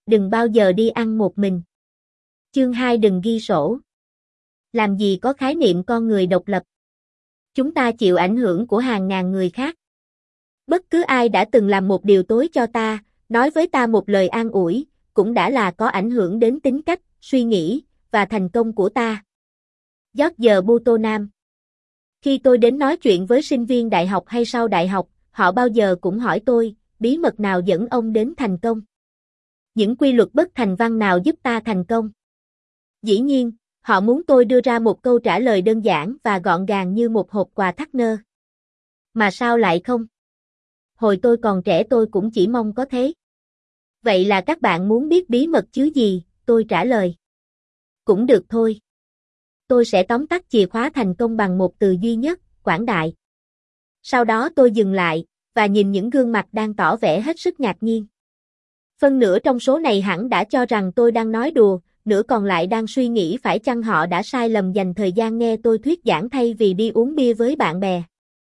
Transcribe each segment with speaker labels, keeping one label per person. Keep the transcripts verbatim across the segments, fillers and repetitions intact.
Speaker 1: Đừng bao giờ đi ăn một mình. Chương hai đừng ghi sổ. Làm gì có khái niệm con người độc lập. Chúng ta chịu ảnh hưởng của hàng ngàn người khác. Bất cứ ai đã từng làm một điều tối cho ta, nói với ta một lời an ủi, cũng đã là có ảnh hưởng đến tính cách, suy nghĩ, và thành công của ta. George Buchanan. Khi tôi đến nói chuyện với sinh viên đại học hay sau đại học, họ bao giờ cũng hỏi tôi, bí mật nào dẫn ông đến thành công? Những quy luật bất thành văn nào giúp ta thành công? Dĩ nhiên, họ muốn tôi đưa ra một câu trả lời đơn giản và gọn gàng như một hộp quà thắt nơ. Mà sao lại không? Hồi tôi còn trẻ tôi cũng chỉ mong có thế. Vậy là các bạn muốn biết bí mật chứ gì? Tôi trả lời. Cũng được thôi. Tôi sẽ tóm tắt chìa khóa thành công bằng một từ duy nhất, quảng đại. Sau đó tôi dừng lại, và nhìn những gương mặt đang tỏ vẻ hết sức ngạc nhiên. Phân nửa trong số này hẳn đã cho rằng tôi đang nói đùa, nửa còn lại đang suy nghĩ phải chăng họ đã sai lầm dành thời gian nghe tôi thuyết giảng thay vì đi uống bia với bạn bè.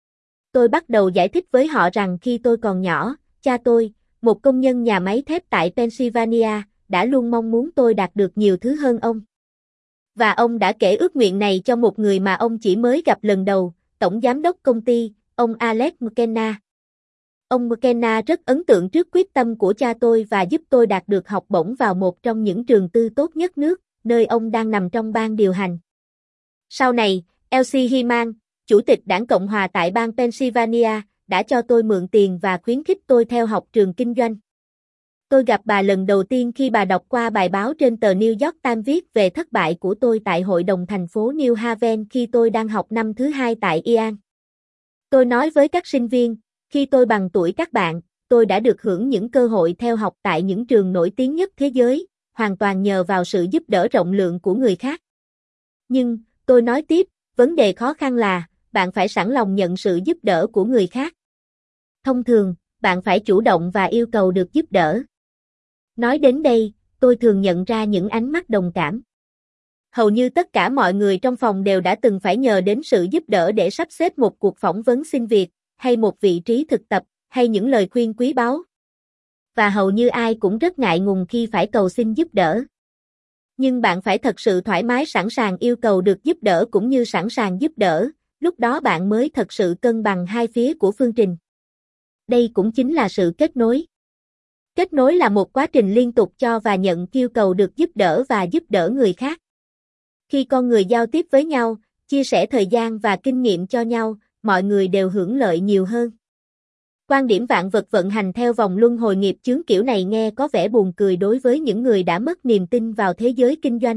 Speaker 1: Tôi bắt đầu giải thích với họ rằng khi tôi còn nhỏ, cha tôi, một công nhân nhà máy thép tại Pennsylvania, đã luôn mong muốn tôi đạt được nhiều thứ hơn ông. Và ông đã kể ước nguyện này cho một người mà ông chỉ mới gặp lần đầu, tổng giám đốc công ty, ông Alex McKenna. Ông McKenna rất ấn tượng trước quyết tâm của cha tôi và giúp tôi đạt được học bổng vào một trong những trường tư tốt nhất nước, nơi ông đang nằm trong ban điều hành. Sau này, Elsie Hyman, chủ tịch đảng Cộng hòa tại bang Pennsylvania, đã cho tôi mượn tiền và khuyến khích tôi theo học trường kinh doanh. Tôi gặp bà lần đầu tiên khi bà đọc qua bài báo trên tờ New York Times viết về thất bại của tôi tại hội đồng thành phố New Haven khi tôi đang học năm thứ hai tại Ian. Tôi nói với các sinh viên, khi tôi bằng tuổi các bạn, tôi đã được hưởng những cơ hội theo học tại những trường nổi tiếng nhất thế giới, hoàn toàn nhờ vào sự giúp đỡ rộng lượng của người khác. Nhưng, tôi nói tiếp, vấn đề khó khăn là, bạn phải sẵn lòng nhận sự giúp đỡ của người khác. Thông thường, bạn phải chủ động và yêu cầu được giúp đỡ. Nói đến đây, tôi thường nhận ra những ánh mắt đồng cảm. Hầu như tất cả mọi người trong phòng đều đã từng phải nhờ đến sự giúp đỡ để sắp xếp một cuộc phỏng vấn xin việc, hay một vị trí thực tập, hay những lời khuyên quý báu. Và hầu như ai cũng rất ngại ngùng khi phải cầu xin giúp đỡ. Nhưng bạn phải thật sự thoải mái sẵn sàng yêu cầu được giúp đỡ cũng như sẵn sàng giúp đỡ, lúc đó bạn mới thật sự cân bằng hai phía của phương trình. Đây cũng chính là sự kết nối. Kết nối là một quá trình liên tục cho và nhận yêu cầu được giúp đỡ và giúp đỡ người khác. Khi con người giao tiếp với nhau, chia sẻ thời gian và kinh nghiệm cho nhau, mọi người đều hưởng lợi nhiều hơn. Quan điểm vạn vật vận hành theo vòng luân hồi nghiệp chướng kiểu này nghe có vẻ buồn cười đối với những người đã mất niềm tin vào thế giới kinh doanh.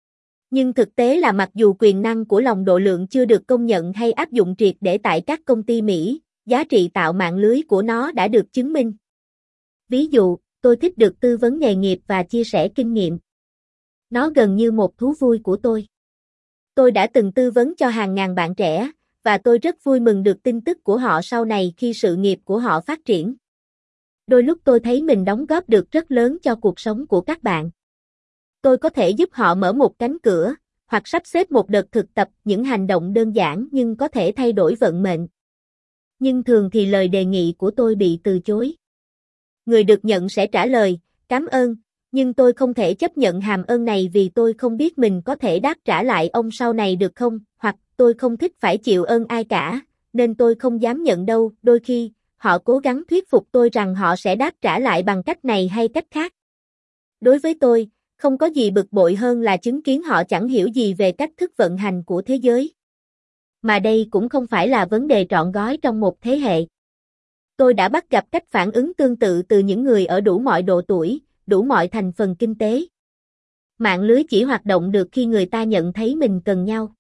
Speaker 1: Nhưng thực tế là mặc dù quyền năng của lòng độ lượng chưa được công nhận hay áp dụng triệt để tại các công ty Mỹ, giá trị tạo mạng lưới của nó đã được chứng minh. Ví dụ, tôi thích được tư vấn nghề nghiệp và chia sẻ kinh nghiệm. Nó gần như một thú vui của tôi. Tôi đã từng tư vấn cho hàng ngàn bạn trẻ, và tôi rất vui mừng được tin tức của họ sau này khi sự nghiệp của họ phát triển. Đôi lúc tôi thấy mình đóng góp được rất lớn cho cuộc sống của các bạn. Tôi có thể giúp họ mở một cánh cửa, hoặc sắp xếp một đợt thực tập, những hành động đơn giản nhưng có thể thay đổi vận mệnh. Nhưng thường thì lời đề nghị của tôi bị từ chối. Người được nhận sẽ trả lời, cảm ơn, nhưng tôi không thể chấp nhận hàm ơn này vì tôi không biết mình có thể đáp trả lại ông sau này được không, hoặc tôi không thích phải chịu ơn ai cả, nên tôi không dám nhận đâu. Đôi khi, họ cố gắng thuyết phục tôi rằng họ sẽ đáp trả lại bằng cách này hay cách khác. Đối với tôi, không có gì bực bội hơn là chứng kiến họ chẳng hiểu gì về cách thức vận hành của thế giới. Mà đây cũng không phải là vấn đề trọn gói trong một thế hệ. Tôi đã bắt gặp cách phản ứng tương tự từ những người ở đủ mọi độ tuổi, đủ mọi thành phần kinh tế. Mạng lưới chỉ hoạt động được khi người ta nhận thấy mình cần nhau.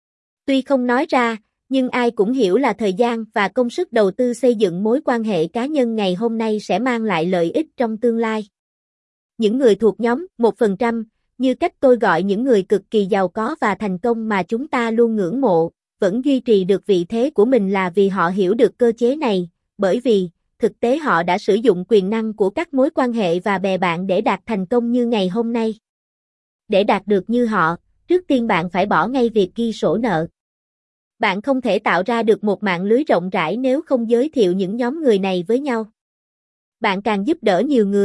Speaker 1: Tuy không nói ra, nhưng ai cũng hiểu là thời gian và công sức đầu tư xây dựng mối quan hệ cá nhân ngày hôm nay sẽ mang lại lợi ích trong tương lai. Những người thuộc nhóm một phần trăm, như cách tôi gọi những người cực kỳ giàu có và thành công mà chúng ta luôn ngưỡng mộ, vẫn duy trì được vị thế của mình là vì họ hiểu được cơ chế này, bởi vì, thực tế họ đã sử dụng quyền năng của các mối quan hệ và bè bạn để đạt thành công như ngày hôm nay. Để đạt được như họ, trước tiên bạn phải bỏ ngay việc ghi sổ nợ. Bạn không thể tạo ra được một mạng lưới rộng rãi nếu không giới thiệu những nhóm người này với nhau. Bạn càng giúp đỡ nhiều người,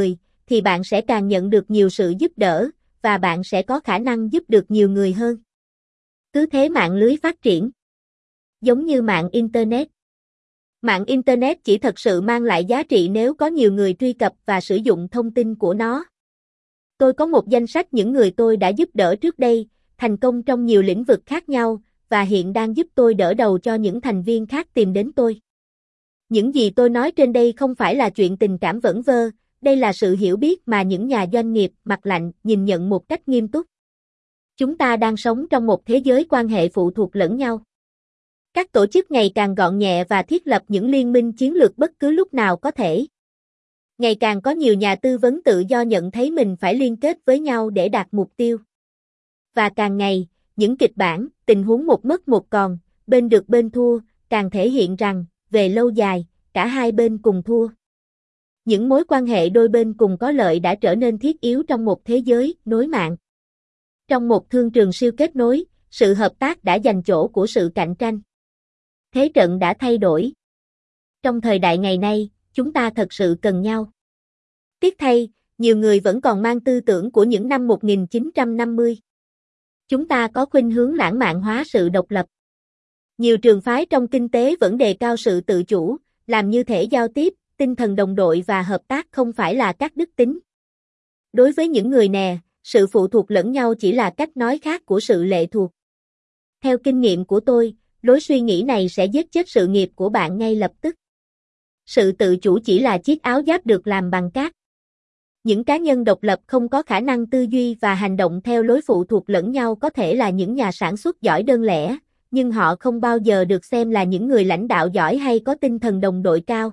Speaker 1: thì bạn sẽ càng nhận được nhiều sự giúp đỡ, và bạn sẽ có khả năng giúp được nhiều người hơn. Cứ thế mạng lưới phát triển. Giống như mạng Internet. Mạng Internet chỉ thật sự mang lại giá trị nếu có nhiều người truy cập và sử dụng thông tin của nó. Tôi có một danh sách những người tôi đã giúp đỡ trước đây, thành công trong nhiều lĩnh vực khác nhau, và hiện đang giúp tôi đỡ đầu cho những thành viên khác tìm đến tôi. Những gì tôi nói trên đây không phải là chuyện tình cảm vẩn vơ, đây là sự hiểu biết mà những nhà doanh nghiệp mặt lạnh nhìn nhận một cách nghiêm túc. Chúng ta đang sống trong một thế giới quan hệ phụ thuộc lẫn nhau. Các tổ chức ngày càng gọn nhẹ và thiết lập những liên minh chiến lược bất cứ lúc nào có thể. Ngày càng có nhiều nhà tư vấn tự do nhận thấy mình phải liên kết với nhau để đạt mục tiêu. Và càng ngày, những kịch bản, tình huống một mất một còn, bên được bên thua, càng thể hiện rằng, về lâu dài, cả hai bên cùng thua. Những mối quan hệ đôi bên cùng có lợi đã trở nên thiết yếu trong một thế giới nối mạng. Trong một thương trường siêu kết nối, sự hợp tác đã giành chỗ của sự cạnh tranh. Thế trận đã thay đổi. Trong thời đại ngày nay, chúng ta thật sự cần nhau. Tiếc thay, nhiều người vẫn còn mang tư tưởng của những năm một nghìn chín trăm năm mươi. Chúng ta có khuynh hướng lãng mạn hóa sự độc lập. Nhiều trường phái trong kinh tế vẫn đề cao sự tự chủ, làm như thể giao tiếp, tinh thần đồng đội và hợp tác không phải là các đức tính. Đối với những người nè, sự phụ thuộc lẫn nhau chỉ là cách nói khác của sự lệ thuộc. Theo kinh nghiệm của tôi, lối suy nghĩ này sẽ giết chết sự nghiệp của bạn ngay lập tức. Sự tự chủ chỉ là chiếc áo giáp được làm bằng cát. Những cá nhân độc lập không có khả năng tư duy và hành động theo lối phụ thuộc lẫn nhau có thể là những nhà sản xuất giỏi đơn lẻ, nhưng họ không bao giờ được xem là những người lãnh đạo giỏi hay có tinh thần đồng đội cao.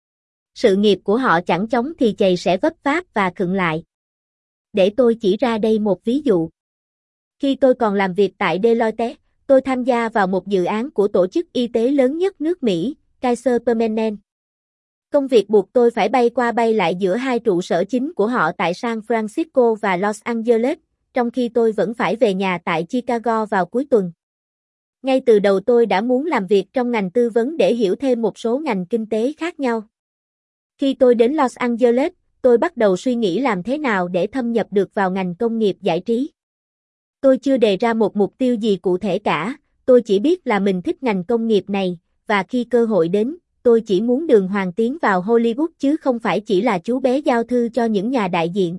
Speaker 1: Sự nghiệp của họ chẳng chóng thì chày sẽ vấp váp và khựng lại. Để tôi chỉ ra đây một ví dụ. Khi tôi còn làm việc tại Deloitte, tôi tham gia vào một dự án của tổ chức y tế lớn nhất nước Mỹ, Kaiser Permanente. Công việc buộc tôi phải bay qua bay lại giữa hai trụ sở chính của họ tại San Francisco và Los Angeles, trong khi tôi vẫn phải về nhà tại Chicago vào cuối tuần. Ngay từ đầu tôi đã muốn làm việc trong ngành tư vấn để hiểu thêm một số ngành kinh tế khác nhau. Khi tôi đến Los Angeles, tôi bắt đầu suy nghĩ làm thế nào để thâm nhập được vào ngành công nghiệp giải trí. Tôi chưa đề ra một mục tiêu gì cụ thể cả, tôi chỉ biết là mình thích ngành công nghiệp này, và khi cơ hội đến, tôi chỉ muốn đường hoàng tiến vào Hollywood chứ không phải chỉ là chú bé giao thư cho những nhà đại diện.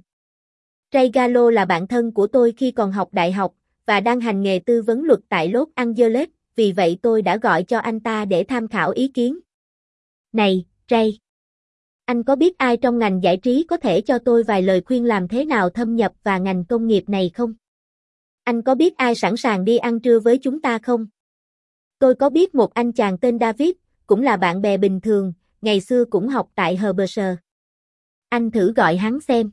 Speaker 1: Ray Gallo là bạn thân của tôi khi còn học đại học, và đang hành nghề tư vấn luật tại Los Angeles, vì vậy tôi đã gọi cho anh ta để tham khảo ý kiến. Này, Ray! Anh có biết ai trong ngành giải trí có thể cho tôi vài lời khuyên làm thế nào thâm nhập vào ngành công nghiệp này không? Anh có biết ai sẵn sàng đi ăn trưa với chúng ta không? Tôi có biết một anh chàng tên David, cũng là bạn bè bình thường, ngày xưa cũng học tại Harvard. Anh thử gọi hắn xem.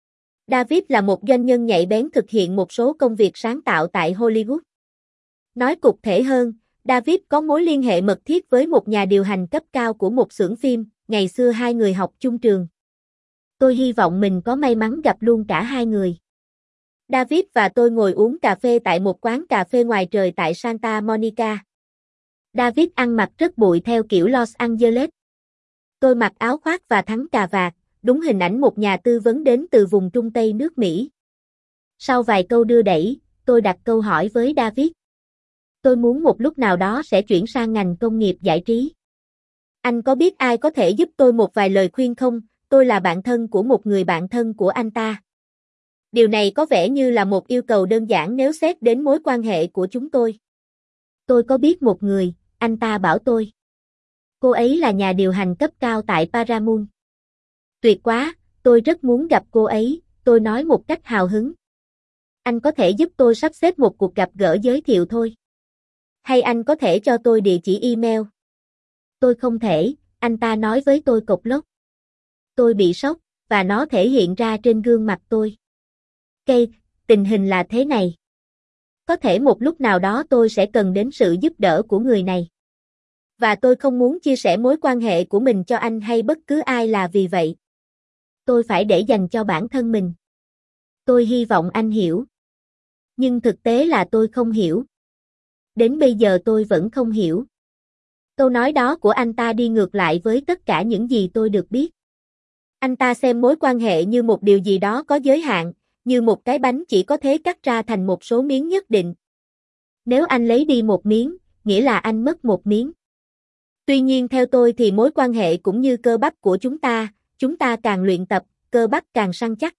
Speaker 1: David là một doanh nhân nhạy bén thực hiện một số công việc sáng tạo tại Hollywood. Nói cụ thể hơn, David có mối liên hệ mật thiết với một nhà điều hành cấp cao của một xưởng phim, ngày xưa hai người học chung trường. Tôi hy vọng mình có may mắn gặp luôn cả hai người. David và tôi ngồi uống cà phê tại một quán cà phê ngoài trời tại Santa Monica. David ăn mặc rất bụi theo kiểu Los Angeles. Tôi mặc áo khoác và thắng cà vạt, đúng hình ảnh một nhà tư vấn đến từ vùng Trung Tây nước Mỹ. Sau vài câu đưa đẩy, tôi đặt câu hỏi với David. Tôi muốn một lúc nào đó sẽ chuyển sang ngành công nghiệp giải trí. Anh có biết ai có thể giúp tôi một vài lời khuyên không? Tôi là bạn thân của một người bạn thân của anh ta. Điều này có vẻ như là một yêu cầu đơn giản nếu xét đến mối quan hệ của chúng tôi. Tôi có biết một người, anh ta bảo tôi. Cô ấy là nhà điều hành cấp cao tại Paramount. Tuyệt quá, tôi rất muốn gặp cô ấy, tôi nói một cách hào hứng. Anh có thể giúp tôi sắp xếp một cuộc gặp gỡ giới thiệu thôi. Hay anh có thể cho tôi địa chỉ email? Tôi không thể, anh ta nói với tôi cộc lốc. Tôi bị sốc, và nó thể hiện ra trên gương mặt tôi. Kate, tình hình là thế này. Có thể một lúc nào đó tôi sẽ cần đến sự giúp đỡ của người này. Và tôi không muốn chia sẻ mối quan hệ của mình cho anh hay bất cứ ai là vì vậy. Tôi phải để dành cho bản thân mình. Tôi hy vọng anh hiểu. Nhưng thực tế là tôi không hiểu. Đến bây giờ tôi vẫn không hiểu. Câu nói đó của anh ta đi ngược lại với tất cả những gì tôi được biết. Anh ta xem mối quan hệ như một điều gì đó có giới hạn, như một cái bánh chỉ có thể cắt ra thành một số miếng nhất định. Nếu anh lấy đi một miếng, nghĩa là anh mất một miếng. Tuy nhiên theo tôi thì mối quan hệ cũng như cơ bắp của chúng ta, chúng ta càng luyện tập, cơ bắp càng săn chắc.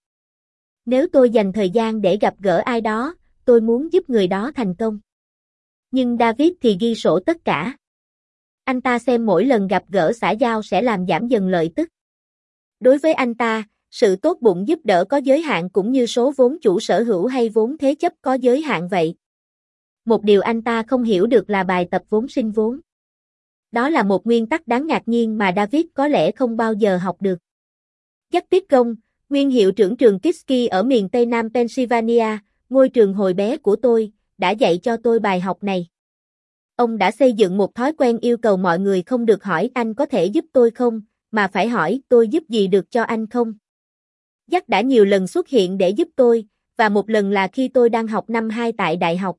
Speaker 1: Nếu tôi dành thời gian để gặp gỡ ai đó, tôi muốn giúp người đó thành công. Nhưng David thì ghi sổ tất cả. Anh ta xem mỗi lần gặp gỡ xã giao sẽ làm giảm dần lợi tức. Đối với anh ta, sự tốt bụng giúp đỡ có giới hạn cũng như số vốn chủ sở hữu hay vốn thế chấp có giới hạn vậy. Một điều anh ta không hiểu được là bài tập vốn sinh vốn. Đó là một nguyên tắc đáng ngạc nhiên mà David có lẽ không bao giờ học được. Jack Pittcomb, nguyên hiệu trưởng trường Kiski ở miền Tây Nam Pennsylvania, ngôi trường hồi bé của tôi, đã dạy cho tôi bài học này. Ông đã xây dựng một thói quen yêu cầu mọi người không được hỏi anh có thể giúp tôi không, mà phải hỏi tôi giúp gì được cho anh không. Jack đã nhiều lần xuất hiện để giúp tôi, và một lần là khi tôi đang học năm hai tại đại học.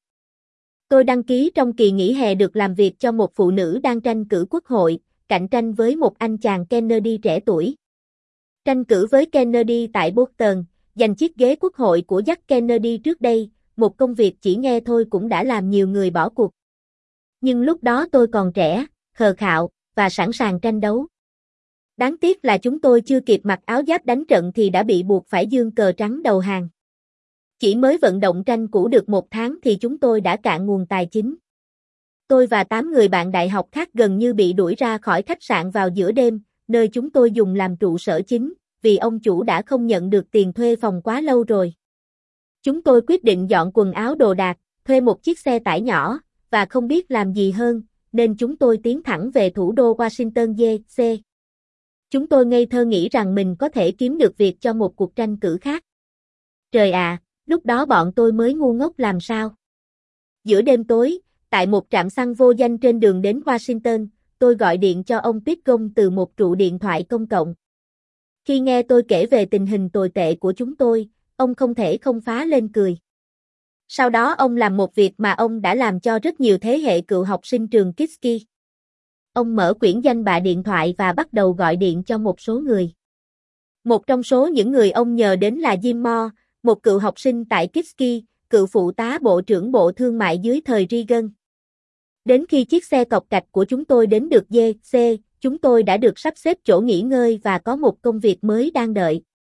Speaker 1: Tôi đăng ký trong kỳ nghỉ hè được làm việc cho một phụ nữ đang tranh cử quốc hội, cạnh tranh với một anh chàng Kennedy trẻ tuổi. Tranh cử với Kennedy tại Boston, giành chiếc ghế quốc hội của Jack Kennedy trước đây, một công việc chỉ nghe thôi cũng đã làm nhiều người bỏ cuộc. Nhưng lúc đó tôi còn trẻ, khờ khạo, và sẵn sàng tranh đấu. Đáng tiếc là chúng tôi chưa kịp mặc áo giáp đánh trận thì đã bị buộc phải giương cờ trắng đầu hàng. Chỉ mới vận động tranh cử được một tháng thì chúng tôi đã cạn nguồn tài chính. Tôi và tám người bạn đại học khác gần như bị đuổi ra khỏi khách sạn vào giữa đêm, nơi chúng tôi dùng làm trụ sở chính, vì ông chủ đã không nhận được tiền thuê phòng quá lâu rồi. Chúng tôi quyết định dọn quần áo đồ đạc, thuê một chiếc xe tải nhỏ, và không biết làm gì hơn, nên chúng tôi tiến thẳng về thủ đô Washington đê xê. Chúng tôi ngây thơ nghĩ rằng mình có thể kiếm được việc cho một cuộc tranh cử khác. Trời ạ, lúc đó bọn tôi mới ngu ngốc làm sao. Giữa đêm tối, tại một trạm xăng vô danh trên đường đến Washington, tôi gọi điện cho ông Pittcomb từ một trụ điện thoại công cộng. Khi nghe tôi kể về tình hình tồi tệ của chúng tôi, ông không thể không phá lên cười. Sau đó ông làm một việc mà ông đã làm cho rất nhiều thế hệ cựu học sinh trường Kiski. Ông mở quyển danh bạ điện thoại và bắt đầu gọi điện cho một số người. Một trong số những người ông nhờ đến là Jim Moore, một cựu học sinh tại Kiski, cựu phụ tá bộ trưởng Bộ Thương mại dưới thời Reagan. Đến khi chiếc xe cọc cạch của chúng tôi đến được đê xê, chúng tôi đã được sắp xếp chỗ nghỉ ngơi và có một công việc mới đang đợi.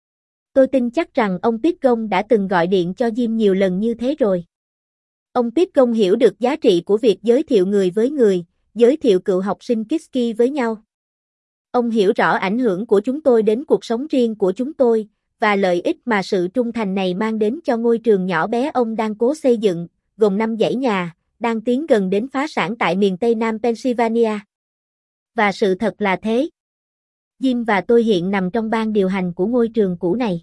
Speaker 1: Tôi tin chắc rằng ông Pittcomb đã từng gọi điện cho Jim nhiều lần như thế rồi. Ông Pittcomb hiểu được giá trị của việc giới thiệu người với người, giới thiệu cựu học sinh Kiski với nhau. Ông hiểu rõ ảnh hưởng của chúng tôi đến cuộc sống riêng của chúng tôi, và lợi ích mà sự trung thành này mang đến cho ngôi trường nhỏ bé ông đang cố xây dựng, gồm năm dãy nhà, đang tiến gần đến phá sản tại miền Tây Nam Pennsylvania. Và sự thật là thế. Jim và tôi hiện nằm trong ban điều hành của ngôi trường cũ này.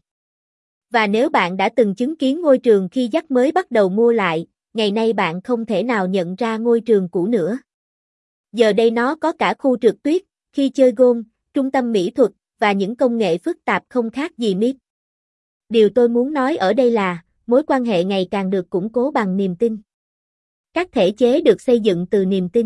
Speaker 1: Và nếu bạn đã từng chứng kiến ngôi trường khi Jack mới bắt đầu mua lại, ngày nay bạn không thể nào nhận ra ngôi trường cũ nữa. Giờ đây nó có cả khu trượt tuyết, khi chơi golf, trung tâm mỹ thuật, và những công nghệ phức tạp không khác gì mít. Điều tôi muốn nói ở đây là, mối quan hệ ngày càng được củng cố bằng niềm tin. Các thể chế được xây dựng từ niềm tin.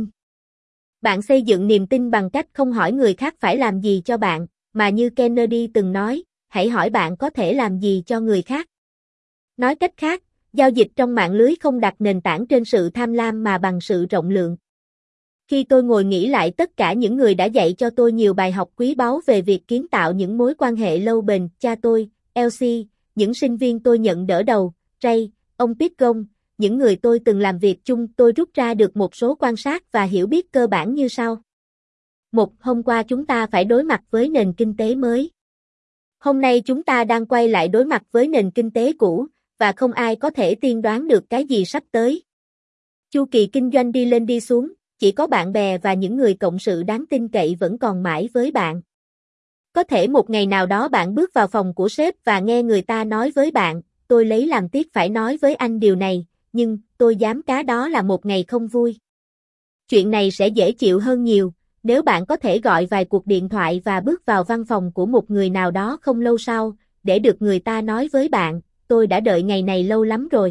Speaker 1: Bạn xây dựng niềm tin bằng cách không hỏi người khác phải làm gì cho bạn, mà như Kennedy từng nói, hãy hỏi bạn có thể làm gì cho người khác. Nói cách khác, giao dịch trong mạng lưới không đặt nền tảng trên sự tham lam mà bằng sự rộng lượng. Khi tôi ngồi nghĩ lại tất cả những người đã dạy cho tôi nhiều bài học quý báu về việc kiến tạo những mối quan hệ lâu bền, cha tôi, Elsie, những sinh viên tôi nhận đỡ đầu, Ray, ông Pittcomb, những người tôi từng làm việc chung, tôi rút ra được một số quan sát và hiểu biết cơ bản như sau. Một, hôm qua chúng ta phải đối mặt với nền kinh tế mới. Hôm nay chúng ta đang quay lại đối mặt với nền kinh tế cũ, và không ai có thể tiên đoán được cái gì sắp tới. Chu kỳ kinh doanh đi lên đi xuống, chỉ có bạn bè và những người cộng sự đáng tin cậy vẫn còn mãi với bạn. Có thể một ngày nào đó bạn bước vào phòng của sếp và nghe người ta nói với bạn, tôi lấy làm tiếc phải nói với anh điều này, nhưng tôi dám cá đó là một ngày không vui. Chuyện này sẽ dễ chịu hơn nhiều, nếu bạn có thể gọi vài cuộc điện thoại và bước vào văn phòng của một người nào đó không lâu sau, để được người ta nói với bạn, tôi đã đợi ngày này lâu lắm rồi.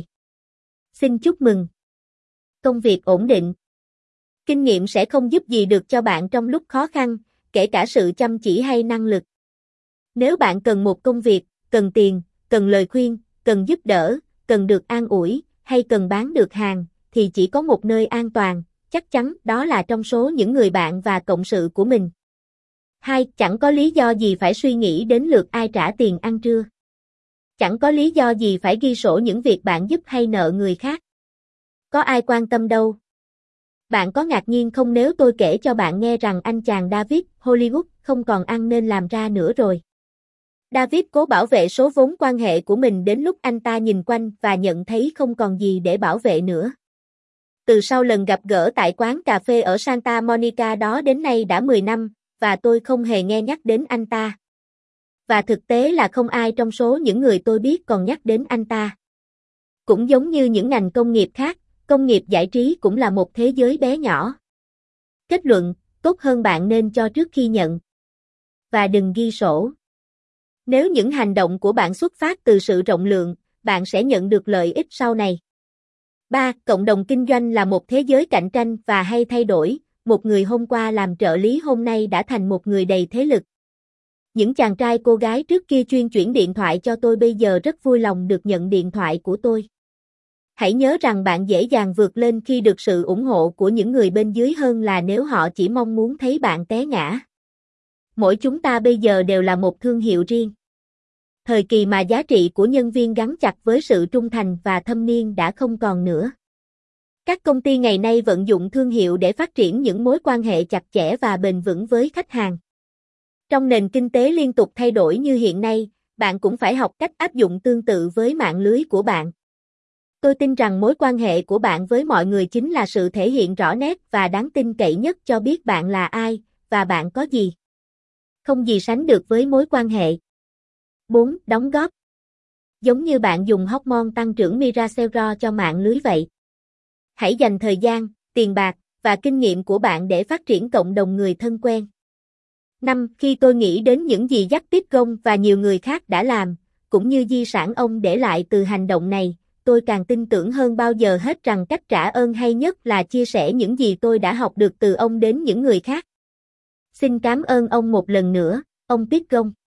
Speaker 1: Xin chúc mừng. Công việc ổn định. Kinh nghiệm sẽ không giúp gì được cho bạn trong lúc khó khăn, kể cả sự chăm chỉ hay năng lực. Nếu bạn cần một công việc, cần tiền, cần lời khuyên, cần giúp đỡ, cần được an ủi, hay cần bán được hàng, thì chỉ có một nơi an toàn, chắc chắn đó là trong số những người bạn và cộng sự của mình. hai. Chẳng có lý do gì phải suy nghĩ đến lượt ai trả tiền ăn trưa. Chẳng có lý do gì phải ghi sổ những việc bạn giúp hay nợ người khác. Có ai quan tâm đâu. Bạn có ngạc nhiên không nếu tôi kể cho bạn nghe rằng anh chàng David Hollywood không còn ăn nên làm ra nữa rồi. David cố bảo vệ số vốn quan hệ của mình đến lúc anh ta nhìn quanh và nhận thấy không còn gì để bảo vệ nữa. Từ sau lần gặp gỡ tại quán cà phê ở Santa Monica đó đến nay đã mười năm, và tôi không hề nghe nhắc đến anh ta. Và thực tế là không ai trong số những người tôi biết còn nhắc đến anh ta. Cũng giống như những ngành công nghiệp khác, công nghiệp giải trí cũng là một thế giới bé nhỏ. Kết luận, tốt hơn bạn nên cho trước khi nhận. Và đừng ghi sổ. Nếu những hành động của bạn xuất phát từ sự rộng lượng, bạn sẽ nhận được lợi ích sau này. ba. Cộng đồng kinh doanh là một thế giới cạnh tranh và hay thay đổi. Một người hôm qua làm trợ lý hôm nay đã thành một người đầy thế lực. Những chàng trai cô gái trước kia chuyên chuyển điện thoại cho tôi bây giờ rất vui lòng được nhận điện thoại của tôi. Hãy nhớ rằng bạn dễ dàng vượt lên khi được sự ủng hộ của những người bên dưới hơn là nếu họ chỉ mong muốn thấy bạn té ngã. Mỗi chúng ta bây giờ đều là một thương hiệu riêng. Thời kỳ mà giá trị của nhân viên gắn chặt với sự trung thành và thâm niên đã không còn nữa. Các công ty ngày nay vận dụng thương hiệu để phát triển những mối quan hệ chặt chẽ và bền vững với khách hàng. Trong nền kinh tế liên tục thay đổi như hiện nay, bạn cũng phải học cách áp dụng tương tự với mạng lưới của bạn. Tôi tin rằng mối quan hệ của bạn với mọi người chính là sự thể hiện rõ nét và đáng tin cậy nhất cho biết bạn là ai, và bạn có gì. Không gì sánh được với mối quan hệ. bốn. Đóng góp. Giống như bạn dùng hormone tăng trưởng Miracero cho mạng lưới vậy. Hãy dành thời gian, tiền bạc, và kinh nghiệm của bạn để phát triển cộng đồng người thân quen. năm. Khi tôi nghĩ đến những gì Jack Pitgong và nhiều người khác đã làm, cũng như di sản ông để lại từ hành động này, tôi càng tin tưởng hơn bao giờ hết rằng cách trả ơn hay nhất là chia sẻ những gì tôi đã học được từ ông đến những người khác. Xin cảm ơn ông một lần nữa, ông Pitgong.